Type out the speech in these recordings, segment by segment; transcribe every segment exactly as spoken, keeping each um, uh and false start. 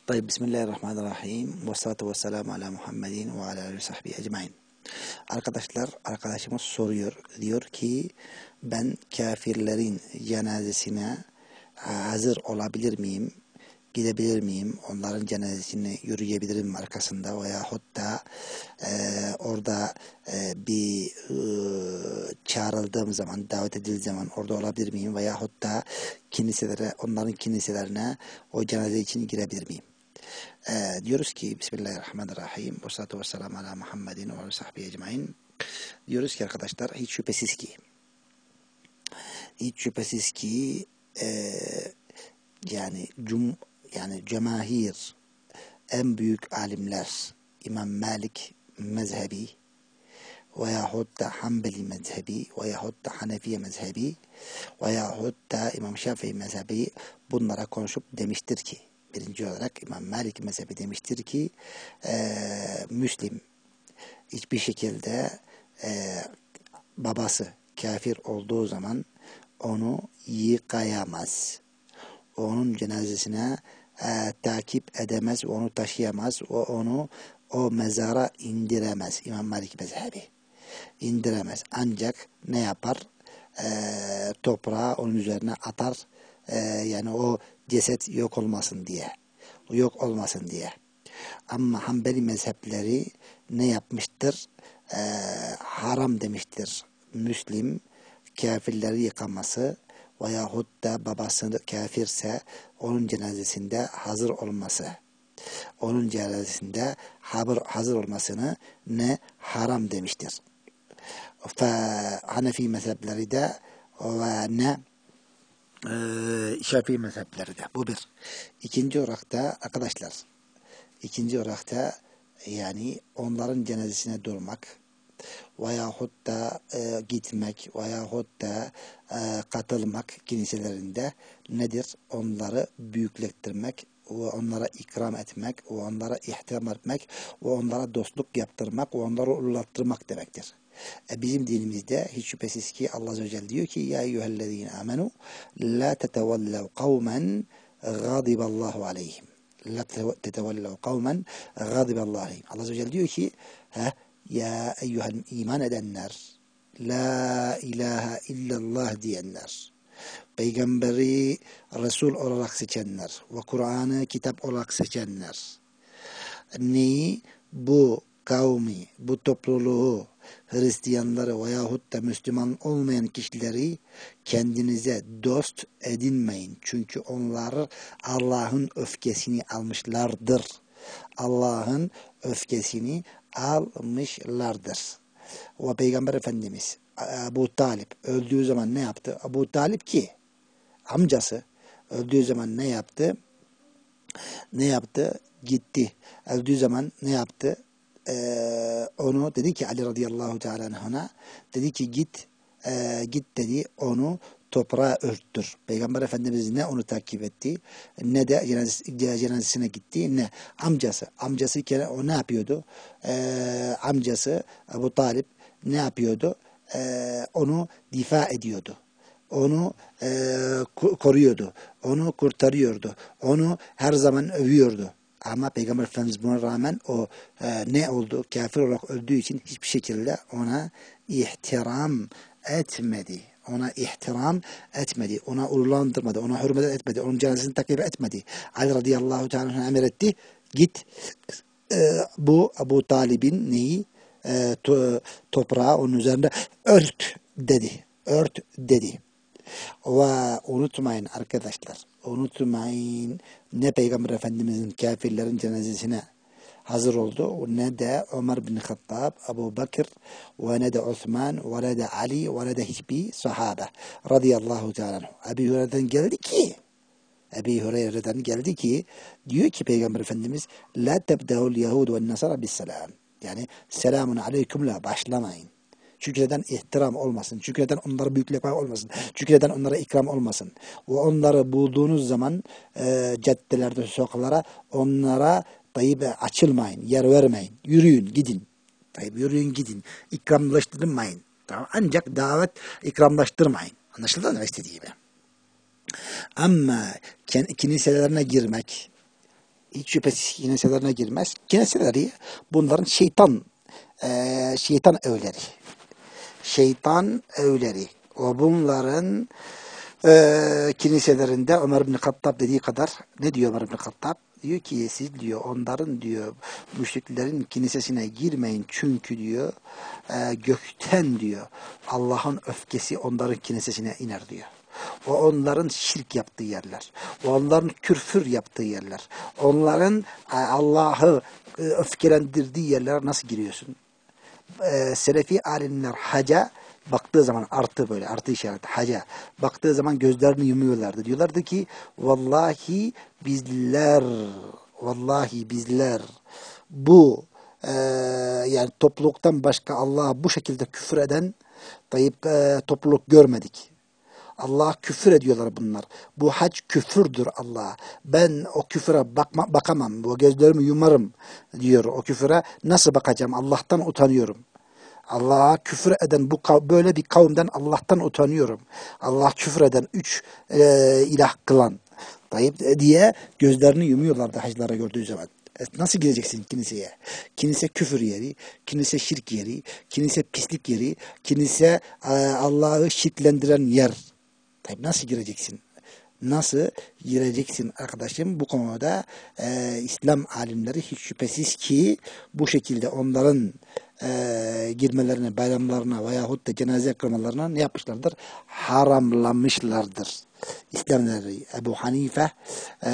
Tayyib, Bismillahirrahmanirrahim. Ve salatu ve selamu ala Muhammedin ve ala aleyhi ve sahbihi ecmain. Arkadaşlar, arkadaşımız soruyor. Diyor ki, ben kafirlerin cenazesine hazır olabilir miyim? Gidebilir miyim? Onların cenazesini yürüyebilir miyim arkasında? Veyahut da e, orada e, bir e, çağrıldığım zaman, davet edildiği zaman orada olabilir miyim? Veyahut da kiliselere, onların kiliselerine o cenaze için girebilir miyim? Ee, diyoruz ki Bismillahirrahmanirrahim. Ve salatu ve selamu ala Muhammedin ve sahbihi ecmain. Diyoruz ki arkadaşlar, hiç şüphesiz ki hiç şüphesiz ki e, yani cum yani cemahir, en büyük alimler, İmam Malik mezhebi veyahut da Hanbeli mezhebi veyahut da Hanefiye mezhebi veyahut da İmam Şafii mezhebi bunlara konuşup demiştir ki, birinci olarak İmam Malik mezhebi demiştir ki e, Müslim hiçbir şekilde e, babası kafir olduğu zaman onu yıkayamaz. Onun cenazesine e, takip edemez, onu taşıyamaz, o onu o mezara indiremez. İmam Malik mezhebi indiremez. Ancak ne yapar? E, toprağı onun üzerine atar. E, yani o ceset yok olmasın diye. Yok olmasın diye. Ama Hanbeli mezhepleri ne yapmıştır? E, haram demiştir. Müslim kafirleri yıkaması veyahut da babası kafirse onun cenazesinde hazır olması. Onun cenazesinde hazır olmasını ne haram demiştir. Fe Hanefi mezhepleri de ve ne e, Şafii mezhepleri de. Bu bir. İkinci olarak da arkadaşlar, ikinci olarak da yani onların cenazesine durmak veyahut da e, gitmek veyahut da e, katılmak kiliselerinde nedir? Onları büyüklettirmek, ve onlara ikram etmek, ve onlara ihtiram etmek, ve onlara dostluk yaptırmak, ve onları uluttırmak demektir. E, bizim dinimizde hiç şüphesiz ki Allah Azze ve Celle diyor ki ya eyyühellezine amenu la tetevellev kavmen gadiballahu aleyhim. La tetevellev kavmen gadiballahu aleyhim. Allah Azze ve Celle diyor ki he, ya eyyuhel iman edenler, la ilahe illallah diyenler, peygamberi Resul olarak seçenler ve Kur'an'ı kitap olarak seçenler, neyi? Bu kavmi, bu topluluğu, Hristiyanları veyahut da Müslüman olmayan kişileri kendinize dost edinmeyin. Çünkü onlar Allah'ın öfkesini almışlardır. Allah'ın öfkesini almışlardır. Ve Peygamber Efendimiz Ebu Talip öldüğü zaman ne yaptı? Ebu Talip ki amcası öldüğü zaman ne yaptı? Ne yaptı? Gitti. Öldüğü zaman ne yaptı? Ee, onu dedi ki Ali radıyallahu teala anh'a dedi ki git e, git dedi onu toprağa örttür. Peygamber Efendimiz ne onu takip etti ne de cenazesi, cenazesine gitti ne amcası. Amcası kere o ne yapıyordu? Ee, amcası Ebu Talip ne yapıyordu? Ee, onu difa ediyordu. Onu e, koruyordu. Onu kurtarıyordu. Onu her zaman övüyordu. Ama Peygamber Efendimiz buna rağmen o e, ne oldu? Kafir olarak öldüğü için hiçbir şekilde ona ihtiram etmedi. Ona ihtiram etmedi. Ona urulandırmadı. Ona hürmet etmedi. Onun cenazesini takip etmedi. Ali radıyallahu teala emretti. Git e, bu Ebu Talib'in neyi? E, to, toprağı onun üzerinde ört dedi. Ört dedi. Ve unutmayın arkadaşlar, unutmayın ne Peygamber Efendimizin kafirlerin cenazesine hazır oldu ne de Ömer bin Hattab, Ebu Bakır ve ne de Osman ve ne de Ali ve ne de hiçbir sahabe radıyallahu teala. Ebu Hureyre'den geldi ki Ebu Hureyre'den geldi ki diyor ki Peygamber Efendimiz la tebdehul yahud ve nasara bis selam. Yani selamun aleykümle başlamayın. Çünkü neden ihtiram olmasın. Çünkü neden onlara büyüklük olmasın. Çünkü neden onlara ikram olmasın. Ve onları bulduğunuz zaman e, caddelerde, sokaklara onlara tayyip açılmayın. Yer vermeyin. Yürüyün, gidin. Tayyip yürüyün, gidin. İkramlaştırmayın. Tamam. Ancak davet ikramlaştırmayın. Anlaşıldı mı istediğimi? Ama kiliselerine girmek, hiç şüphesiz kiniselerine girmez. Kiniseleri bunların şeytan e, şeytan evleri. Şeytan evleri. O bunların e, kiliselerinde Ömer bin Hattab dediği kadar ne diyor Ömer bin Hattab? Diyor ki siz diyor onların diyor müşriklerin kilisesine girmeyin çünkü diyor e, gökten diyor Allah'ın öfkesi onların kilisesine iner diyor. O onların şirk yaptığı yerler. O onların küfür yaptığı yerler. Onların e, Allah'ı e, öfkelendirdiği yerlere nasıl giriyorsun? E, Selefi alimler haca baktığı zaman artı böyle artı işareti haca baktığı zaman gözlerini yumuyorlardı. Diyorlardı ki vallahi bizler vallahi bizler bu e, yani topluluktan başka Allah'a bu şekilde küfür eden tayyip e, topluluk görmedik. Allah'a küfür ediyorlar bunlar. Bu hac küfürdür Allah'a. Ben o küfüre bakma, bakamam. Bu gözlerimi yumarım diyor o küfüre. Nasıl bakacağım? Allah'tan utanıyorum. Allah'a küfür eden bu böyle bir kavimden Allah'tan utanıyorum. Allah küfür eden üç e, ilah kılan Tayyip diye gözlerini yumuyorlardı hacılara gördüğü zaman. Nasıl gireceksin kiliseye? Kilise küfür yeri, kilise şirk yeri, kilise pislik yeri, kilise e, Allah'ı şirklendiren yer. Tayyip nasıl gireceksin? Nasıl gireceksin arkadaşım? Bu konuda e, İslam alimleri hiç şüphesiz ki bu şekilde onların e, girmelerine, bayramlarına veyahut da cenaze kılmalarına ne yapmışlardır? Haramlamışlardır. İslamları Ebu Hanife e,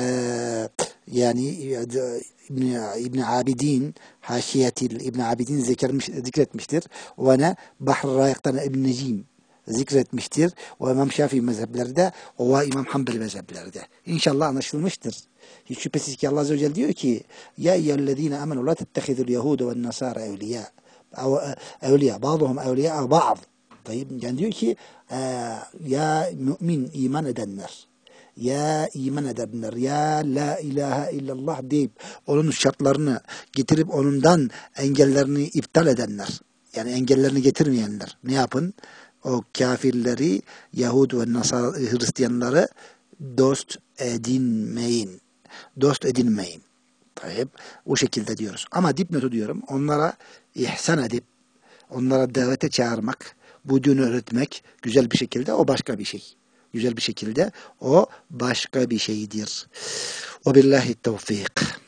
yani İbn, İbn Abidin Haşiyetil İbn Abidin zikretmiş, zikretmiştir. Ve ne? Bahr-ı Rayık'tan İbn Necim zikretmiştir. O İmam Şafii mezheplerde, o İmam Hanbeli mezheplerde. İnşallah anlaşılmıştır. Hiç şüphesiz ki Allah Azze ve Celle diyor ki Ya eyyühellezine amenu la tettehidul yehudu ve nasara evliya evliya bazıhum evliya bazı. Yani diyor ki ya mümin iman edenler ya iman edenler ya la ilahe illallah deyip onun şartlarını getirip onundan engellerini iptal edenler yani engellerini getirmeyenler ne yapın? O kafirleri, Yahud ve Nasara, Hristiyanları dost edinmeyin. Dost edinmeyin. Tayyip, o şekilde diyoruz. Ama dipnotu diyorum, onlara ihsan edip, onlara davete çağırmak, bu dini öğretmek güzel bir şekilde o başka bir şey. Güzel bir şekilde o başka bir şeydir. Ve billahi tevfik.